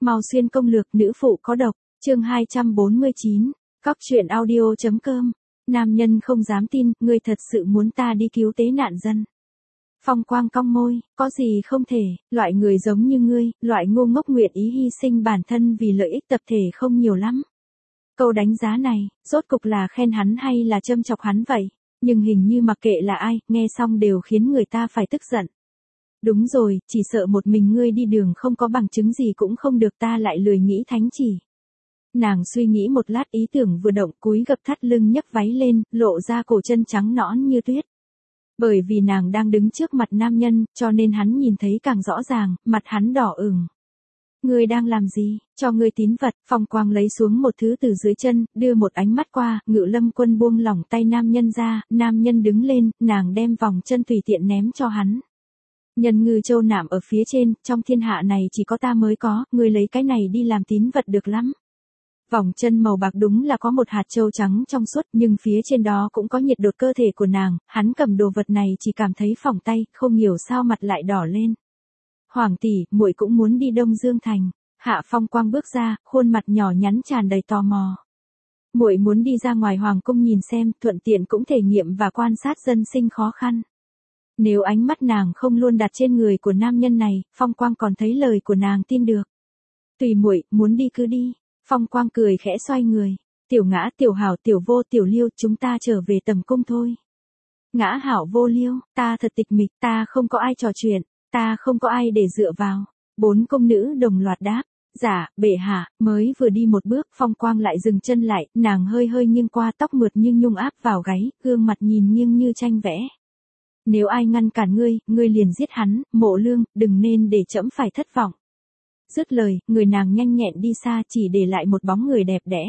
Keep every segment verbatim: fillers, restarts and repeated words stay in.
Mao Xuyên công lược nữ phụ có độc, chương hai trăm bốn mươi chín, cóc truyện audio chấm com. Nam nhân không dám tin, ngươi thật sự muốn ta đi cứu tế nạn dân. Phong Quang cong môi, có gì không thể, loại người giống như ngươi, loại ngu ngốc nguyện ý hy sinh bản thân vì lợi ích tập thể không nhiều lắm. Câu đánh giá này, rốt cục là khen hắn hay là châm chọc hắn vậy? Nhưng hình như mặc kệ là ai, nghe xong đều khiến người ta phải tức giận. Đúng rồi, chỉ sợ một mình ngươi đi đường không có bằng chứng gì cũng không được, ta lại lười nghĩ thánh chỉ. Nàng suy nghĩ một lát, ý tưởng vừa động, cúi gập thắt lưng nhấc váy lên, lộ ra cổ chân trắng nõn như tuyết. Bởi vì nàng đang đứng trước mặt nam nhân, cho nên hắn nhìn thấy càng rõ ràng, mặt hắn đỏ ửng. Ngươi đang làm gì, cho ngươi tín vật. Phong Quang lấy xuống một thứ từ dưới chân, đưa một ánh mắt qua, Ngự Lâm Quân buông lỏng tay nam nhân ra, nam nhân đứng lên, nàng đem vòng chân tùy tiện ném cho hắn. Nhân ngư châu nạm ở phía trên, trong thiên hạ này chỉ có ta mới có, ngươi lấy cái này đi làm tín vật được lắm. Vòng chân màu bạc đúng là có một hạt châu trắng trong suốt, nhưng phía trên đó cũng có nhiệt độ cơ thể của nàng, hắn cầm đồ vật này chỉ cảm thấy phỏng tay, không hiểu sao mặt lại đỏ lên. Hoàng tỷ, muội cũng muốn đi Đông Dương thành. Hạ Phong Quang bước ra, khuôn mặt nhỏ nhắn tràn đầy tò mò. Muội muốn đi ra ngoài hoàng cung nhìn xem, thuận tiện cũng thể nghiệm và quan sát dân sinh khó khăn. Nếu ánh mắt nàng không luôn đặt trên người của nam nhân này, Phong Quang còn thấy lời của nàng tin được. Tùy muội, muốn đi cứ đi. Phong Quang cười khẽ xoay người. Tiểu Ngã, Tiểu Hảo, Tiểu Vô, Tiểu Liêu, chúng ta trở về tầm cung thôi. Ngã Hảo, Vô Liêu, ta thật tịch mịch, ta không có ai trò chuyện, ta không có ai để dựa vào. Bốn công nữ đồng loạt đáp. Dạ, bệ hạ. Mới vừa đi một bước, Phong Quang lại dừng chân lại, nàng hơi hơi nghiêng qua, tóc mượt như nhung áp vào gáy, gương mặt nhìn nghiêng như tranh vẽ. Nếu ai ngăn cản ngươi, ngươi liền giết hắn, Mộ Lương, đừng nên để trẫm phải thất vọng. Dứt lời, người nàng nhanh nhẹn đi xa, chỉ để lại một bóng người đẹp đẽ.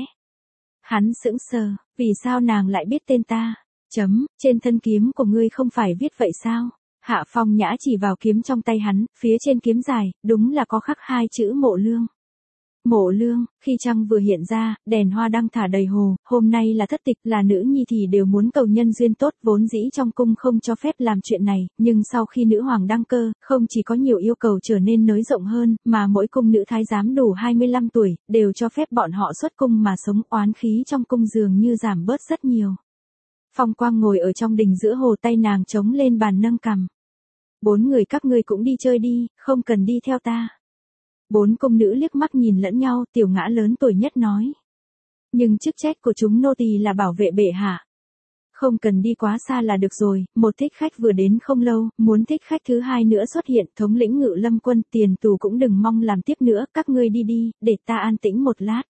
Hắn sững sờ, vì sao nàng lại biết tên ta? Chấm, trên thân kiếm của ngươi không phải viết vậy sao? Hạ Phong Nhã chỉ vào kiếm trong tay hắn, phía trên kiếm dài, đúng là có khắc hai chữ Mộ Lương. Mộ Lương, khi trăng vừa hiện ra, đèn hoa đăng thả đầy hồ, hôm nay là thất tịch, là nữ nhi thì đều muốn cầu nhân duyên tốt, vốn dĩ trong cung không cho phép làm chuyện này, nhưng sau khi nữ hoàng đăng cơ, không chỉ có nhiều yêu cầu trở nên nới rộng hơn, mà mỗi cung nữ thái giám đủ hai mươi lăm tuổi, đều cho phép bọn họ xuất cung mà sống, oán khí trong cung dường như giảm bớt rất nhiều. Phong Quang ngồi ở trong đình giữa hồ, tay nàng chống lên bàn nâng cằm. Bốn người các ngươi cũng đi chơi đi, không cần đi theo ta. Bốn công nữ liếc mắt nhìn lẫn nhau, Tiểu Ngã lớn tuổi nhất nói. Nhưng chức trách của chúng nô tỳ là bảo vệ bệ hạ. Không cần đi quá xa là được rồi, một thích khách vừa đến không lâu, muốn thích khách thứ hai nữa xuất hiện, thống lĩnh Ngự Lâm Quân, tiền tù cũng đừng mong làm tiếp nữa, các ngươi đi đi, để ta an tĩnh một lát.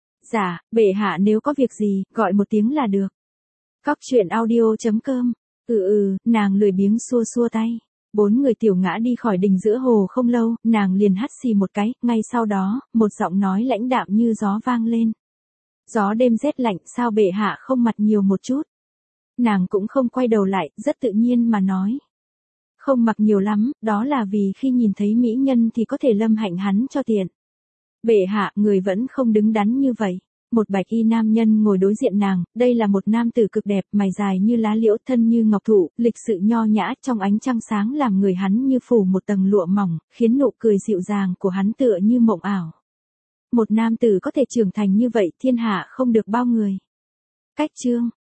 Dạ, bệ hạ nếu có việc gì, gọi một tiếng là được. Cóc truyện audio chấm com. Ừ ừ, nàng lười biếng xua xua tay. Bốn người Tiểu Ngã đi khỏi đình giữa hồ không lâu, nàng liền hắt xì một cái, ngay sau đó, một giọng nói lãnh đạm như gió vang lên. Gió đêm rét lạnh, sao bệ hạ không mặt nhiều một chút? Nàng cũng không quay đầu lại, rất tự nhiên mà nói. Không mặc nhiều lắm, đó là vì khi nhìn thấy mỹ nhân thì có thể lâm hạnh hắn cho tiện. Bệ hạ, người vẫn không đứng đắn như vậy. Một bạch y nam nhân ngồi đối diện nàng, đây là một nam tử cực đẹp, mày dài như lá liễu, thân như ngọc thụ, lịch sự nho nhã, trong ánh trăng sáng làm người hắn như phủ một tầng lụa mỏng, khiến nụ cười dịu dàng của hắn tựa như mộng ảo. Một nam tử có thể trưởng thành như vậy, thiên hạ không được bao người. Cách chương,